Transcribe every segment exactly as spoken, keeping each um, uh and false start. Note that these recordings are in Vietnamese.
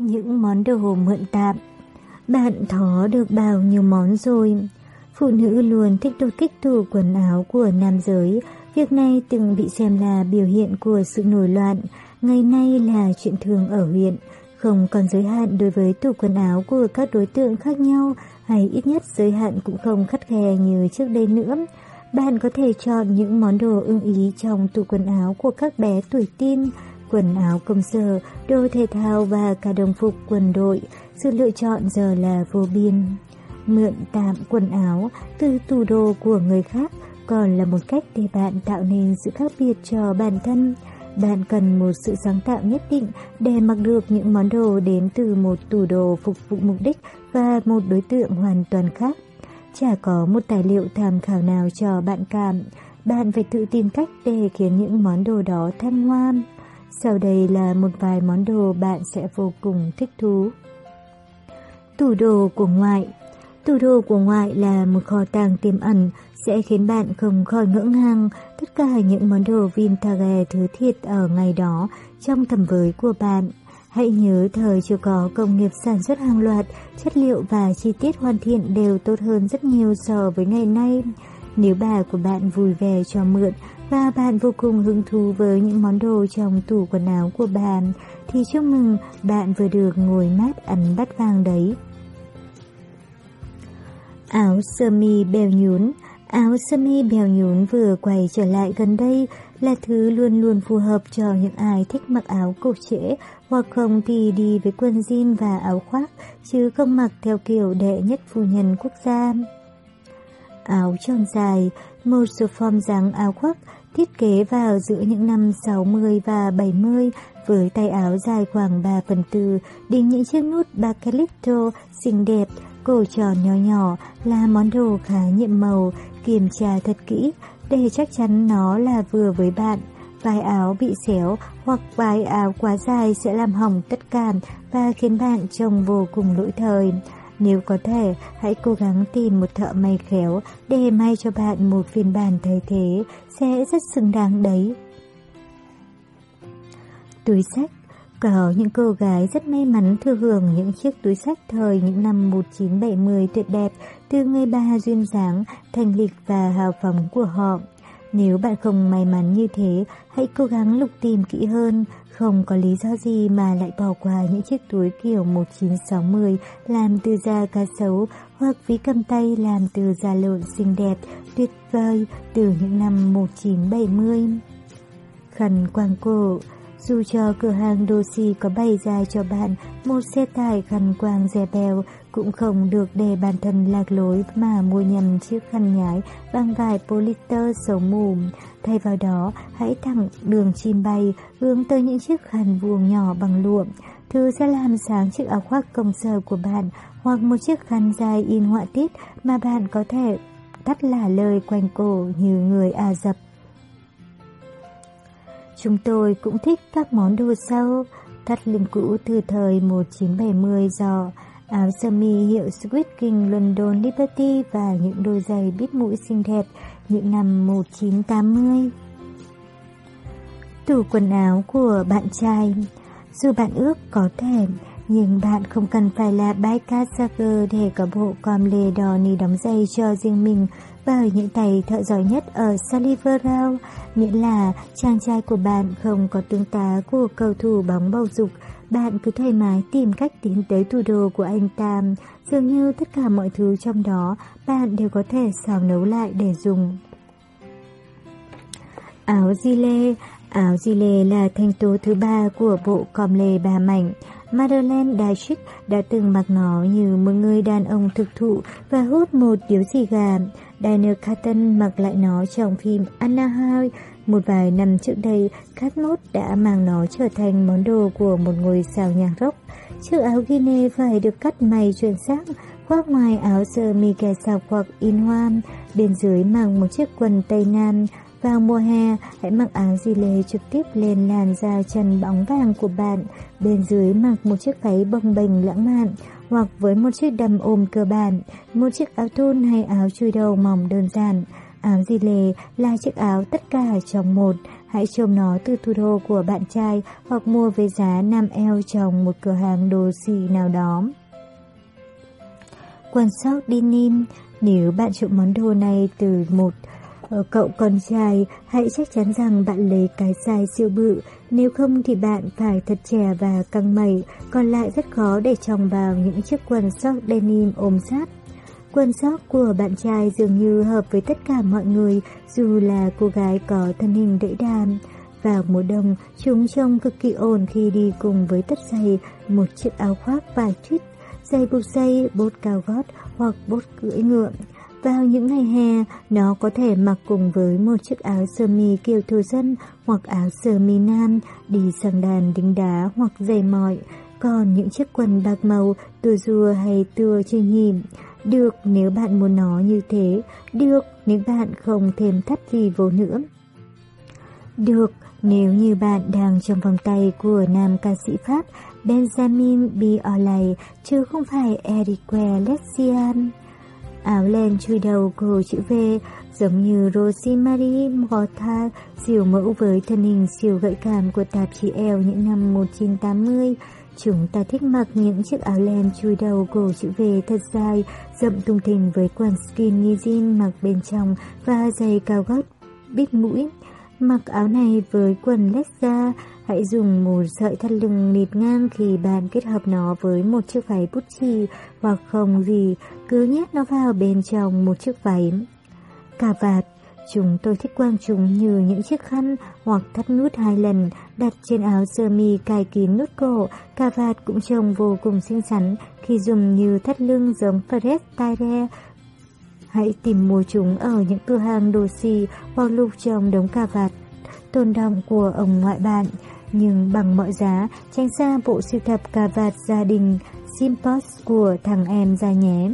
Những món đồ mượn tạm. Bạn thó được bao nhiêu món rồi? Phụ nữ luôn thích đột kích tủ quần áo của nam giới. Việc này từng bị xem là biểu hiện của sự nổi loạn. Ngày nay là chuyện thường ở huyện. Không còn giới hạn đối với tủ quần áo của các đối tượng khác nhau, hay ít nhất giới hạn cũng không khắt khe như trước đây nữa. Bạn có thể chọn những món đồ ưng ý trong tủ quần áo của các bé tuổi teen, quần áo công sở, đồ thể thao và cả đồng phục quân đội. Sự lựa chọn giờ là vô biên. Mượn tạm quần áo từ tủ đồ của người khác còn là một cách để bạn tạo nên sự khác biệt cho bản thân. Bạn cần một sự sáng tạo nhất định để mặc được những món đồ đến từ một tủ đồ phục vụ mục đích và một đối tượng hoàn toàn khác. Chả có một tài liệu tham khảo nào cho bạn cảm. Bạn phải tự tìm cách để khiến những món đồ đó thăng hoa. Sau đây là một vài món đồ bạn sẽ vô cùng thích thú. Tủ đồ của ngoại. Tủ đồ của ngoại là một kho tàng tiềm ẩn, sẽ khiến bạn không khỏi ngỡ ngàng. Tất cả những món đồ vintage thứ thiệt ở ngày đó trong tầm với của bạn. Hãy nhớ thời chưa có công nghiệp sản xuất hàng loạt, chất liệu và chi tiết hoàn thiện đều tốt hơn rất nhiều so với ngày nay. Nếu bà của bạn vui vẻ cho mượn và bạn vô cùng hứng thú với những món đồ trong tủ quần áo của bà, thì chúc mừng, bạn vừa được ngồi mát ăn bát vàng đấy. Áo sơ mi bèo nhún. Áo sơ mi bèo nhún vừa quay trở lại gần đây là thứ luôn luôn phù hợp cho những ai thích mặc áo cổ trễ, hoặc không thì đi với quần jean và áo khoác, chứ không mặc theo kiểu đệ nhất phu nhân quốc gia. Áo tròn dài. Một số form dáng áo khoác thiết kế vào giữa những năm sáu mươi và bảy mươi với tay áo dài khoảng ba phần tư, đính những chiếc nút bakelito xinh đẹp, cổ tròn nhỏ nhỏ là món đồ khá nhiệm màu. Kiểm tra thật kỹ để chắc chắn nó là vừa với bạn. Vai áo bị xéo hoặc vai áo quá dài sẽ làm hỏng tất cả và khiến bạn trông vô cùng lỗi thời. Nếu có thể, hãy cố gắng tìm một thợ may khéo để may cho bạn một phiên bản thay thế, sẽ rất xứng đáng đấy. Túi xách. Có những cô gái rất may mắn thừa hưởng những chiếc túi xách thời những năm một nghìn chín trăm bảy mươi tuyệt đẹp từ người ba duyên dáng, thanh lịch và hào phóng của họ. Nếu bạn không may mắn như thế, hãy cố gắng lục tìm kỹ hơn. Không có lý do gì mà lại bỏ qua những chiếc túi kiểu một nghìn chín trăm sáu mươi làm từ da cá sấu, hoặc ví cầm tay làm từ da lợn xinh đẹp, tuyệt vời từ những năm một nghìn chín trăm bảy mươi. Khăn quàng cổ. Dù cho cửa hàng đồ xì có bày ra cho bạn một xe tải khăn quàng dè bèo, cũng không được để bản thân lạc lối mà mua nhầm chiếc khăn nhái bằng vải polyester xấu mù. Thay vào đó, hãy thẳng đường chim bay hướng tới những chiếc khăn vuông nhỏ bằng lụa. Thứ sẽ làm sáng chiếc áo khoác công sở của bạn, hoặc một chiếc khăn dài in họa tiết mà bạn có thể thắt lả lời quanh cổ như người Ả Rập. Chúng tôi cũng thích các món đồ sau. Thắt lưng cũ từ thời một nghìn chín trăm bảy mươi giò, áo sơ mi hiệu Swiss King London Liberty và những đôi giày bít mũi xinh đẹp những năm một nghìn chín trăm tám mươi. Tủ quần áo của bạn trai. Dù bạn ước có thể, nhưng bạn không cần phải là biker sager để có bộ com lê đỏ ni đóng giày cho riêng mình bởi những tay thợ giỏi nhất ở Sullivan Row, miễn là chàng trai của bạn không có tướng tá của cầu thủ bóng bầu dục. Bạn cứ thoải mái tìm cách tiến tới tủ đồ của anh ta. Dường như tất cả mọi thứ trong đó bạn đều có thể xào nấu lại để dùng. Áo gilet. Áo gilet là thành tố thứ ba của bộ com lê ba mảnh. Madeleine Dashik đã từng mặc nó như một người đàn ông thực thụ và hút một điếu xì gà. Daniel Cretton mặc lại nó trong phim Anaheim. Một vài năm trước đây, Catmod đã mang nó trở thành món đồ của một ngôi sao nhạc rock. Chiếc áo Guinea phải được cắt may chuẩn xác, khoác ngoài áo sơ mi kẻ sọc hoặc in hoa, bên dưới mang một chiếc quần tây nam. Vào mùa hè, hãy mặc áo gilet trực tiếp lên làn da chân bóng vàng của bạn, bên dưới mặc một chiếc váy bồng bềnh lãng mạn, hoặc với một chiếc đầm ôm cơ bản, một chiếc áo thun hay áo chui đầu mỏng đơn giản. Áo gilet là chiếc áo tất cả trong một. hãy trông nó từ thủ đô của bạn trai hoặc mua với giá năm eo trong một cửa hàng đồ xỉ nào đó. Quần sóc denim, nếu bạn trộm món đồ này từ một ở cậu con trai, hãy chắc chắn rằng bạn lấy cái size siêu bự, nếu không thì bạn phải thật trẻ và căng mày, còn lại rất khó để chồng vào những chiếc quần sóc denim ôm sát. Quần sóc của bạn trai dường như hợp với tất cả mọi người, dù là cô gái có thân hình đẫy đàn. Vào mùa đông, chúng trông cực kỳ ổn khi đi cùng với tất giày, một chiếc áo khoác vải tuyết, giày buộc dây, bốt cao gót hoặc bốt cưỡi ngựa. Vào những ngày hè, nó có thể mặc cùng với một chiếc áo sơ mi kiểu thổ dân hoặc áo sơ mi nam, đi sang đàn đính đá hoặc giày mỏi. Còn những chiếc quần bạc màu, tua rùa hay tua chinh nhìm, được nếu bạn muốn nó như thế, được nếu bạn không thêm thắt gì vô nữa. Được nếu như bạn đang trong vòng tay của nam ca sĩ Pháp Benjamin Biolay, chứ không phải Erique Lessian. Áo len chui đầu cổ chữ V, giống như Rosemary Morta, siêu mẫu với thân hình siêu gợi cảm của tạp chí Elle những năm một nghìn chín trăm tám mươi. Chúng ta thích mặc những chiếc áo len chui đầu cổ chữ V thật dài, rộng thùng thình với quần skinny jean mặc bên trong và giày cao gót bít mũi. Mặc áo này với quần lết da, hãy dùng một sợi thắt lưng nịt ngang khi bạn kết hợp nó với một chiếc váy bút chì hoặc không gì, cứ nhét nó vào bên trong một chiếc váy. Cà vạt, chúng tôi thích quàng chúng như những chiếc khăn hoặc thắt nút hai lần đặt trên áo sơ mi cài kín nút cổ. Cà vạt cũng trông vô cùng xinh xắn khi dùng như thắt lưng giống Fred Taire. Hãy tìm mua chúng ở những cửa hàng đồ xì hoặc lục trong đống cà vạt tồn đọng của ông ngoại bạn, nhưng bằng mọi giá tránh xa bộ sưu tập cà vạt gia đình Simpos của thằng em ra nhé.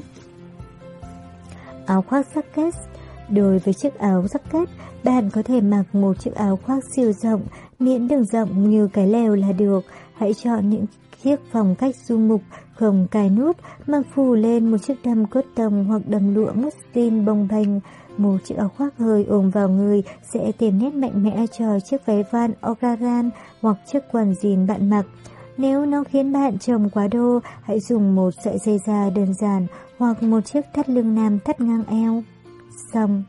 Áo khoác jacket. Đối với chiếc áo jacket, bạn có thể mặc một chiếc áo khoác siêu rộng, miễn đừng rộng như cái lều là được. Hãy chọn những chiếc phong cách du mục, không cài nút, mặc phủ lên một chiếc đầm cốt tông hoặc đầm lụa muslin bông bềnh. Một chiếc áo khoác hơi ôm vào người sẽ thêm nét mạnh mẽ cho chiếc váy van Ogaran hoặc chiếc quần jean bạn mặc. Nếu nó khiến bạn trông quá đô, hãy dùng một sợi dây da đơn giản hoặc một chiếc thắt lưng nam thắt ngang eo. Xong.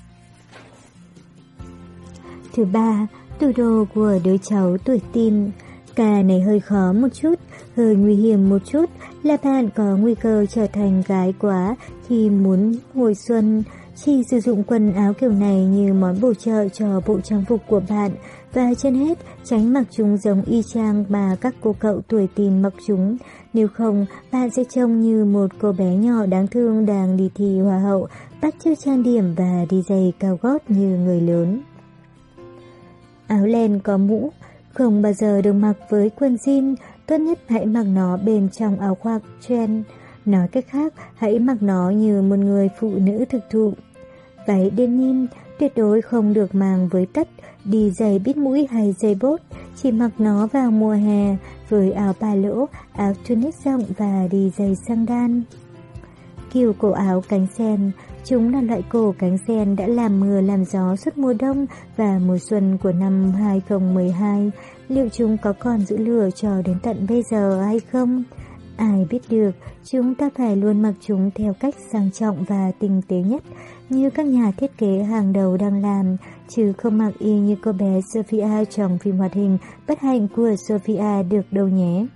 Thứ ba, tủ đồ của đứa cháu tuổi teen. Ca này hơi khó một chút, hơi nguy hiểm một chút, là bạn có nguy cơ trở thành gái quá khi muốn hồi xuân. Chỉ sử dụng quần áo kiểu này như món bổ trợ cho bộ trang phục của bạn, và trên hết tránh mặc chúng giống y chang mà các cô cậu tuổi teen mặc chúng. Nếu không, bạn sẽ trông như một cô bé nhỏ đáng thương đang đi thi hoa hậu, bắt chước trang điểm và đi giày cao gót như người lớn. Áo len có mũ không bao giờ được mặc với quần jean, tốt nhất hãy mặc nó bên trong áo khoác trend. Nói cách khác, hãy mặc nó như một người phụ nữ thực thụ. Váy denim tuyệt đối không được mang với tất, đi giày bít mũi hay giày bốt, chỉ mặc nó vào mùa hè với áo ba lỗ, áo tunic rộng và đi giày sandal. Kiểu cổ áo cánh sen. Chúng là loại cổ cánh sen đã làm mưa làm gió suốt mùa đông và mùa xuân của năm hai không một hai. Liệu chúng có còn giữ lửa cho đến tận bây giờ hay không? Ai biết được, chúng ta phải luôn mặc chúng theo cách sang trọng và tinh tế nhất, như các nhà thiết kế hàng đầu đang làm, chứ không mặc y như cô bé Sophia trong phim hoạt hình Bất hạnh của Sophia được đâu nhé.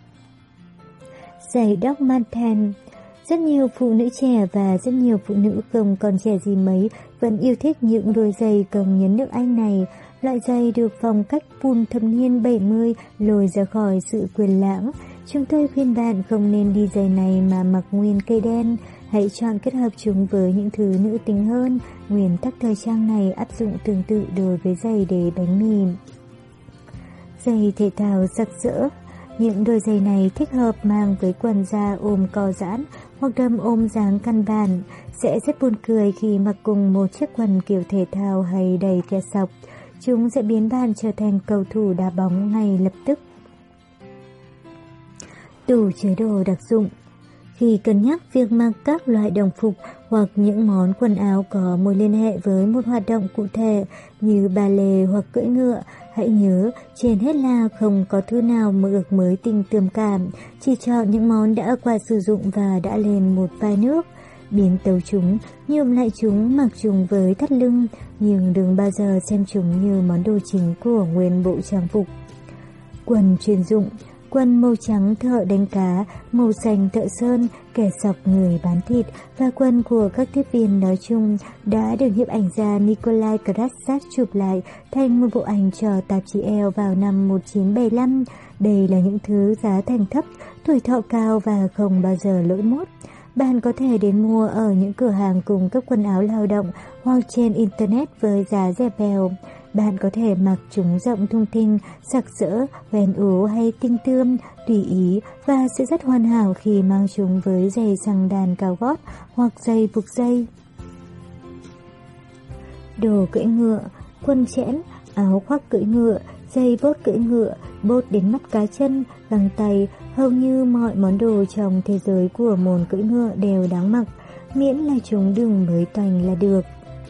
Giày Doc Martens. Rất nhiều phụ nữ trẻ và rất nhiều phụ nữ không còn trẻ gì mấy vẫn yêu thích những đôi giày công nhấn nước Anh này. Loại giày được phong cách Pum thập niên bảy mươi lôi ra khỏi sự quyền lãng. Chúng tôi khuyên bạn không nên đi giày này mà mặc nguyên cây đen. Hãy chọn kết hợp chúng với những thứ nữ tính hơn. Nguyên tắc thời trang này áp dụng tương tự đối với giày để bánh mì. Giày thể thao sặc sỡ. Những đôi giày này thích hợp mang với quần da ôm co giãn hoặc đầm ôm dáng căn bản. Sẽ rất buồn cười khi mặc cùng một chiếc quần kiểu thể thao hay đầy kẻ sọc. Chúng sẽ biến bạn trở thành cầu thủ đá bóng ngay lập tức. Tủ chứa đồ đặc dụng. Khi cân nhắc việc mặc các loại đồng phục hoặc những món quần áo có mối liên hệ với một hoạt động cụ thể như ballet hoặc cưỡi ngựa, hãy nhớ trên hết là không có thứ nào mà ước mới tình tươm cảm, chỉ chọn những món đã qua sử dụng và đã lên một vài nước. Biến tấu chúng, nhuộm lại chúng, mặc chúng với thắt lưng, nhưng đừng bao giờ xem chúng như món đồ chính của nguyên bộ trang phục. Quần chuyên dụng. Quần màu trắng thợ đánh cá, màu xanh thợ sơn, kẻ sọc người bán thịt và quần của các tiếp viên nói chung đã được nhiếp ảnh gia Nikolai Krasov chụp lại thành một bộ ảnh cho tạp chí Elle vào năm một nghìn chín trăm bảy mươi lăm. Đây là những thứ giá thành thấp, tuổi thọ cao và không bao giờ lỗi mốt. Bạn có thể đến mua ở những cửa hàng cung cấp quần áo lao động hoặc trên Internet với giá rẻ bèo. Bạn có thể mặc chúng rộng thùng thình, sặc sỡ, hoen ố hay tinh tươm, tùy ý và sẽ rất hoàn hảo khi mang chúng với giày xăng đàn cao gót hoặc giày buộc dây. Đồ cưỡi ngựa, quần chẽn, áo khoác cưỡi ngựa, giày bốt cưỡi ngựa, bốt đến mắt cá chân, găng tay, hầu như mọi món đồ trong thế giới của môn cưỡi ngựa đều đáng mặc, miễn là chúng đừng mới toành là được.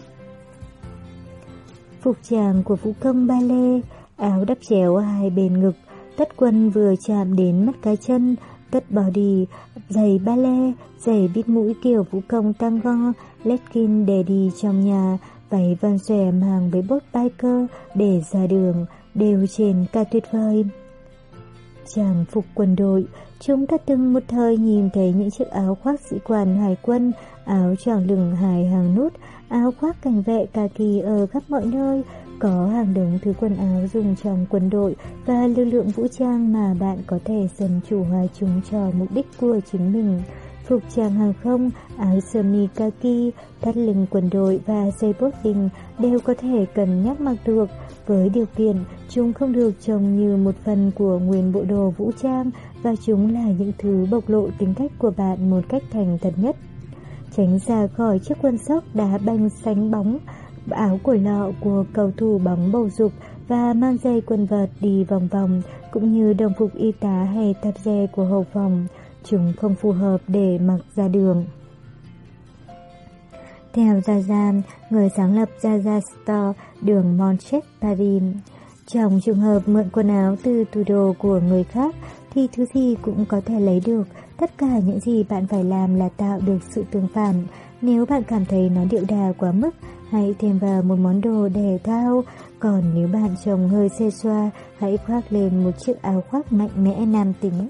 Phục trang của vũ công ballet, áo đắp chéo hai bên ngực, tất quần vừa chạm đến mắt cá chân, tất body, giày ballet, giày bít mũi kiểu vũ công tango, legging để đi trong nhà, váy van xòe mang với bốt biker để ra đường, đều trên cả tuyệt vời. Trang phục quân đội, chúng ta từng một thời nhìn thấy những chiếc áo khoác sĩ quan hải quân, áo choàng lưng hai hàng nút, áo khoác cảnh vệ kaki ở khắp mọi nơi, có hàng đống thứ quần áo dùng trong quân đội và lực lượng vũ trang mà bạn có thể dần chủ hóa chúng cho mục đích của chính mình. Phục trang hàng không, áo sơ mi kaki, thắt lưng quân đội và giày bốt đinh đều có thể cân nhắc mặc được, với điều kiện chúng không được trông như một phần của nguyên bộ đồ vũ trang và chúng là những thứ bộc lộ tính cách của bạn một cách thành thật nhất. Tránh ra khỏi chiếc quần sóc đá banh sánh bóng, áo cổ lọ của cầu thủ bóng bầu dục và mang giày quần vợt đi vòng vòng, cũng như đồng phục y tá hay tạp dề của hậu phòng. Chúng không phù hợp để mặc ra đường. Theo Zaza, người sáng lập Zaza Store, đường Montmartre, Paris, trong trường hợp mượn quần áo từ tủ đồ của người khác thì thứ gì cũng có thể lấy được. Tất cả những gì bạn phải làm là tạo được sự tương phản. Nếu bạn cảm thấy nó điệu đà quá mức, hãy thêm vào một món đồ thể thao. Còn nếu bạn trông hơi xê xoa, hãy khoác lên một chiếc áo khoác mạnh mẽ nam tính.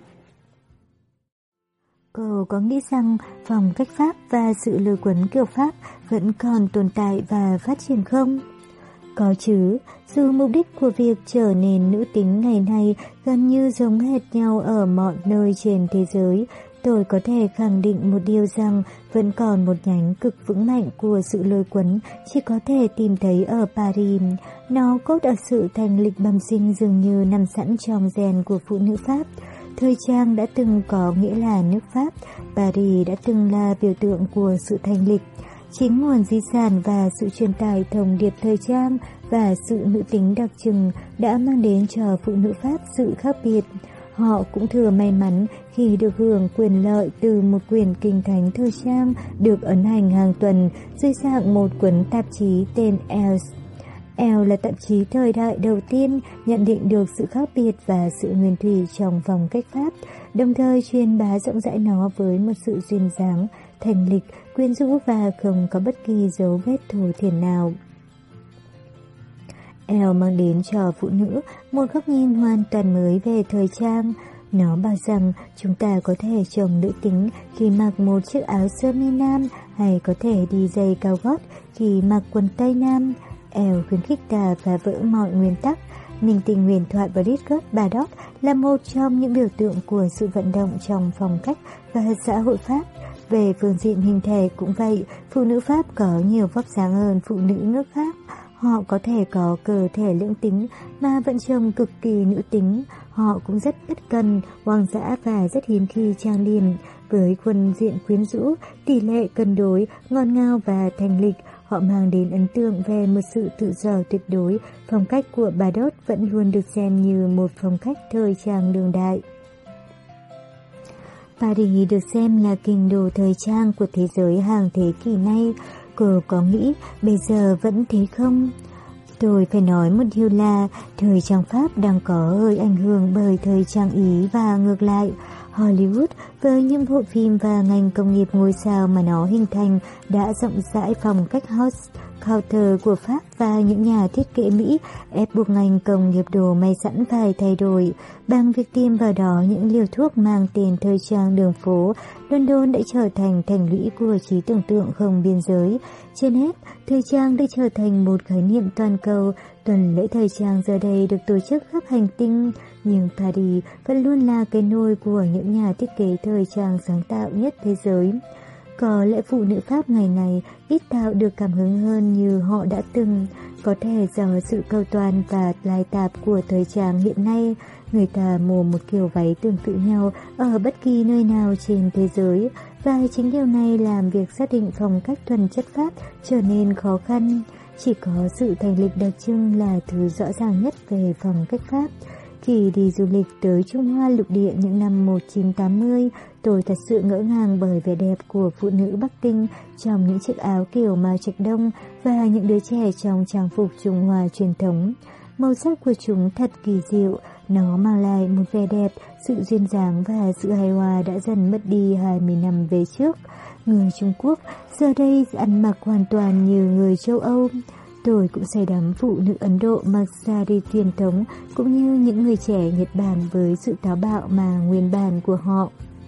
Cô có nghĩ rằng phong cách Pháp và sự lôi cuốn kiểu Pháp vẫn còn tồn tại và phát triển không? Có chứ, dù mục đích của việc trở nên nữ tính ngày nay gần như giống hệt nhau ở mọi nơi trên thế giới, tôi có thể khẳng định một điều rằng vẫn còn một nhánh cực vững mạnh của sự lôi cuốn chỉ có thể tìm thấy ở Paris. Nó cốt ở sự thanh lịch bẩm sinh dường như nằm sẵn trong gen của phụ nữ Pháp. Thời trang đã từng có nghĩa là nước Pháp, Paris đã từng là biểu tượng của sự thanh lịch. Chính nguồn di sản và sự truyền tải thông điệp thời trang và sự nữ tính đặc trưng đã mang đến cho phụ nữ Pháp sự khác biệt. Họ cũng thừa may mắn khi được hưởng quyền lợi từ một quyển kinh thánh thời trang được ấn hành hàng tuần dưới dạng một cuốn tạp chí tên Elle. Elle là tạp chí thời đại đầu tiên nhận định được sự khác biệt và sự nguyên thủy trong phong cách Pháp, đồng thời truyền bá rộng rãi nó với một sự duyên dáng, thanh lịch, quyến rũ và không có bất kỳ dấu vết thô thiển nào. Elle mang đến cho phụ nữ một góc nhìn hoàn toàn mới về thời trang. Nó bảo rằng chúng ta có thể trông nữ tính khi mặc một chiếc áo sơ mi nam hay có thể đi giày cao gót khi mặc quần tây nam. Elle khuyến khích ta phá vỡ mọi nguyên tắc. Minh tinh huyền thoại Brigitte Bardot là một trong những biểu tượng của sự vận động trong phong cách và xã hội Pháp. Về phương diện hình thể cũng vậy, phụ nữ Pháp có nhiều vóc dáng hơn phụ nữ nước khác. Họ có thể có cơ thể lưỡng tính mà vẫn trông cực kỳ nữ tính. Họ cũng rất bất cần, hoang dã và rất hiếm khi trang điểm. Với khuôn diện quyến rũ, tỷ lệ cân đối, ngon ngào và thanh lịch, họ mang đến ấn tượng về một sự tự do tuyệt đối. Phong cách của Bardot vẫn luôn được xem như một phong cách thời trang đương đại. Paris được xem là kinh đô thời trang của thế giới hàng thế kỷ nay. Cô có nghĩ bây giờ vẫn thế không? Tôi phải nói một điều là thời trang Pháp đang có hơi ảnh hưởng bởi thời trang Ý và ngược lại. Hollywood với những bộ phim và ngành công nghiệp ngôi sao mà nó hình thành đã rộng rãi phong cách house counter của Pháp và những nhà thiết kế Mỹ ép buộc ngành công nghiệp đồ may sẵn phải thay đổi. Bằng việc tiêm vào đó những liều thuốc mang tên thời trang đường phố, London đã trở thành thành lũy của trí tưởng tượng không biên giới. Trên hết, thời trang đã trở thành một khái niệm toàn cầu. Tuần lễ thời trang giờ đây được tổ chức khắp hành tinh, nhưng Paris vẫn luôn là cái nôi của những nhà thiết kế thời trang sáng tạo nhất thế giới. Có lẽ phụ nữ Pháp ngày này ít tạo được cảm hứng hơn như họ đã từng, có thể do sự cầu toàn và lai tạp của thời trang hiện nay. Người ta mua một kiểu váy tương tự nhau ở bất kỳ nơi nào trên thế giới, và chính điều này làm việc xác định phong cách thuần chất Pháp trở nên khó khăn. Chỉ có sự thành lịch đặc trưng là thứ rõ ràng nhất về phong cách Pháp. Khi đi du lịch tới Trung Hoa lục địa những năm một nghìn chín trăm tám mươi, tôi thật sự ngỡ ngàng bởi vẻ đẹp của phụ nữ Bắc Kinh trong những chiếc áo kiểu Mao Trạch Đông và những đứa trẻ trong trang phục Trung Hoa truyền thống. Màu sắc của chúng thật kỳ diệu, nó mang lại một vẻ đẹp, sự duyên dáng và sự hài hòa đã dần mất đi hai mươi năm về trước. Người Trung Quốc giờ đây ăn mặc hoàn toàn như người châu Âu. Tôi cũng say đắm phụ nữ Ấn Độ mặc sari truyền thống cũng như những người trẻ Nhật Bản với sự táo bạo mà nguyên bản của họ.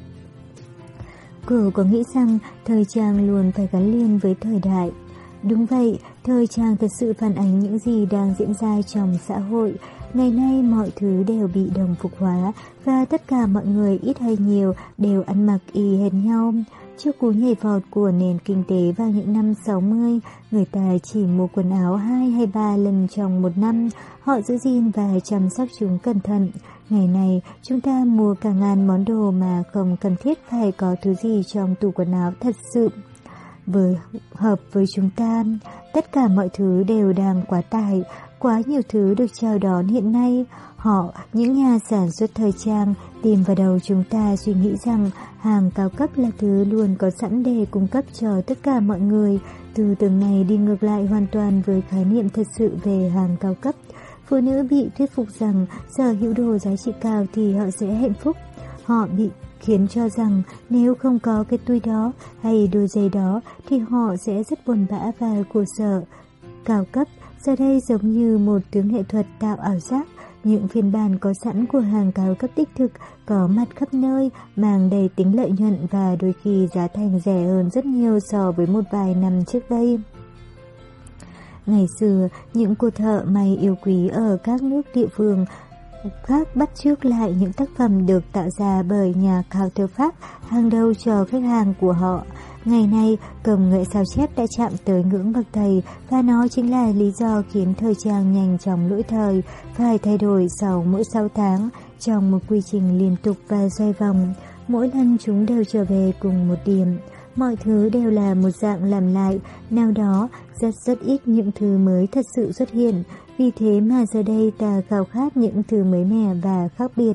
Cô có nghĩ rằng thời trang luôn phải gắn liền với thời đại? Đúng vậy, thời trang thật sự phản ánh những gì đang diễn ra trong xã hội. Ngày nay mọi thứ đều bị đồng phục hóa và tất cả mọi người ít hay nhiều đều ăn mặc y hệt nhau. Trước cú nhảy vọt của nền kinh tế vào những năm sáu mươi, người ta chỉ mua quần áo hai hay ba lần trong một năm. Họ giữ gìn và chăm sóc chúng cẩn thận. Ngày nay, chúng ta mua cả ngàn món đồ mà không cần thiết phải có thứ gì trong tủ quần áo thật sự với hợp với chúng ta. Tất cả mọi thứ đều đang quá tải, quá nhiều thứ được chào đón hiện nay. Họ, những nhà sản xuất thời trang, tìm vào đầu chúng ta suy nghĩ rằng hàng cao cấp là thứ luôn có sẵn để cung cấp cho tất cả mọi người. Từ từ này đi ngược lại hoàn toàn với khái niệm thật sự về hàng cao cấp. Phụ nữ bị thuyết phục rằng sở hữu đồ giá trị cao thì họ sẽ hạnh phúc. Họ bị khiến cho rằng nếu không có cái túi đó hay đôi giày đó thì họ sẽ rất buồn bã và khổ sở. Cao cấp giờ đây giống như một tướng nghệ thuật tạo ảo giác. Những phiên bản có sẵn của hàng cao cấp đích thực có mặt khắp nơi, mang đầy tính lợi nhuận và đôi khi giá thành rẻ hơn rất nhiều so với một vài năm trước đây. Ngày xưa, những cô thợ may yêu quý ở các nước địa phương khác bắt chước lại những tác phẩm được tạo ra bởi nhà counter Pháp hàng đầu cho khách hàng của họ. Ngày nay, công nghệ sao chép đã chạm tới ngưỡng bậc thầy và nó chính là lý do khiến thời trang nhanh chóng lỗi thời, phải thay đổi sau mỗi sáu tháng trong một quy trình liên tục và xoay vòng. Mỗi lần chúng đều trở về cùng một điểm. Mọi thứ đều là một dạng làm lại, nào đó rất rất ít những thứ mới thật sự xuất hiện. Vì thế mà giờ đây ta khao khát những thứ mới mẻ và khác biệt.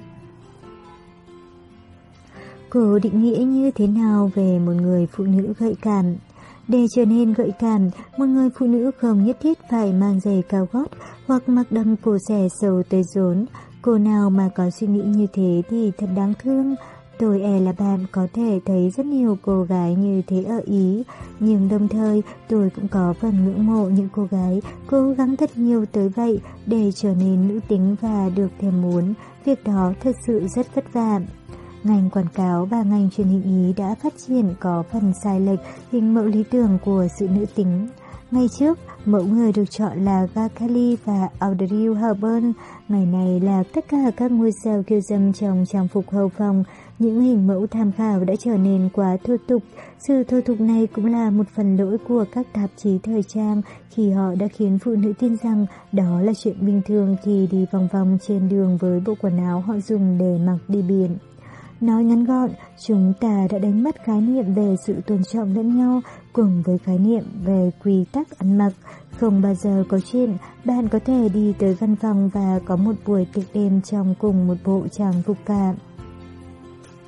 Cô định nghĩa như thế nào về một người phụ nữ gợi cảm? Để trở nên gợi cảm, một người phụ nữ không nhất thiết phải mang giày cao gót hoặc mặc đầm cổ xẻ sâu tới rốn. Cô nào mà có suy nghĩ như thế thì thật đáng thương. Tôi e là bạn có thể thấy rất nhiều cô gái như thế ở Ý, nhưng đồng thời tôi cũng có phần ngưỡng mộ những cô gái cố gắng thật nhiều tới vậy để trở nên nữ tính và được thèm muốn. Việc đó thật sự rất vất vả. Ngành quảng cáo và ngành truyền hình Ý đã phát triển có phần sai lệch hình mẫu lý tưởng của sự nữ tính. Ngày trước, mẫu người được chọn là Grace Kelly và Audrey Hepburn. Ngày này là tất cả các ngôi sao kiêu dâm trong trang phục hầu phòng. Những hình mẫu tham khảo đã trở nên quá thô tục. Sự thô tục này cũng là một phần lỗi của các tạp chí thời trang khi họ đã khiến phụ nữ tin rằng đó là chuyện bình thường khi đi vòng vòng trên đường với bộ quần áo họ dùng để mặc đi biển. Nói ngắn gọn, chúng ta đã đánh mất khái niệm về sự tôn trọng lẫn nhau cùng với khái niệm về quy tắc ăn mặc. Không bao giờ có chuyện bạn có thể đi tới văn phòng và có một buổi tiệc đêm trong cùng một bộ trang phục cả.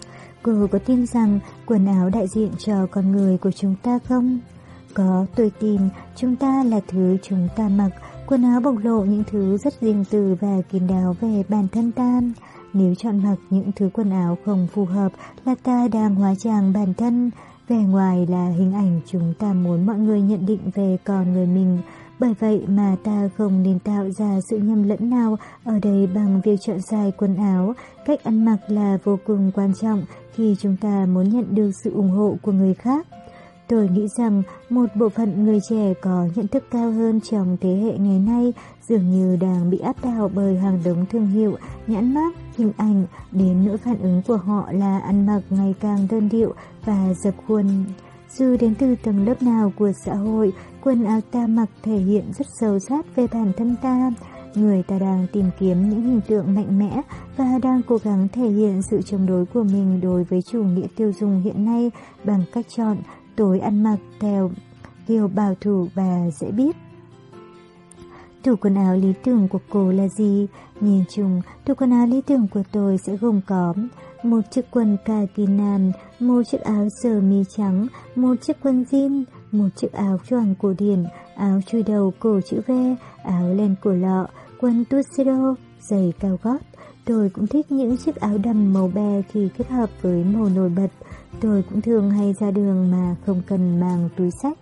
Cô có tin rằng quần áo đại diện cho con người của chúng ta không? Có, tôi tin chúng ta là thứ chúng ta mặc. Quần áo bộc lộ những thứ rất riêng tư và kín đáo về bản thân ta. Nếu chọn mặc những thứ quần áo không phù hợp là ta đang hóa trang bản thân. Vẻ ngoài là hình ảnh chúng ta muốn mọi người nhận định về con người mình. Bởi vậy mà ta không nên tạo ra sự nhầm lẫn nào ở đây bằng việc chọn sai quần áo. Cách ăn mặc là vô cùng quan trọng khi chúng ta muốn nhận được sự ủng hộ của người khác. Tôi nghĩ rằng một bộ phận người trẻ có nhận thức cao hơn trong thế hệ ngày nay dường như đang bị áp đảo bởi hàng đống thương hiệu, nhãn mác, hình ảnh, đến nỗi phản ứng của họ là ăn mặc ngày càng đơn điệu và dập khuôn. Dù đến từ tầng lớp nào của xã hội, quần áo ta mặc thể hiện rất sâu sát về bản thân ta. Người ta đang tìm kiếm những hình tượng mạnh mẽ và đang cố gắng thể hiện sự chống đối của mình đối với chủ nghĩa tiêu dùng hiện nay bằng cách chọn tối ăn mặc theo kiểu bảo thủ và dễ biết. Tủ quần áo lý tưởng của cô là gì? Nhìn chung, tủ quần áo lý tưởng của tôi sẽ gồm có một chiếc quần kaki nam, một chiếc áo sơ mi trắng, một chiếc quần jean, một chiếc áo choàng cổ điển, áo chui đầu cổ chữ V, áo len cổ lọ, quần tuxedo, giày cao gót. Tôi cũng thích những chiếc áo đầm màu be khi kết hợp với màu nổi bật. Tôi cũng thường hay ra đường mà không cần mang túi xách.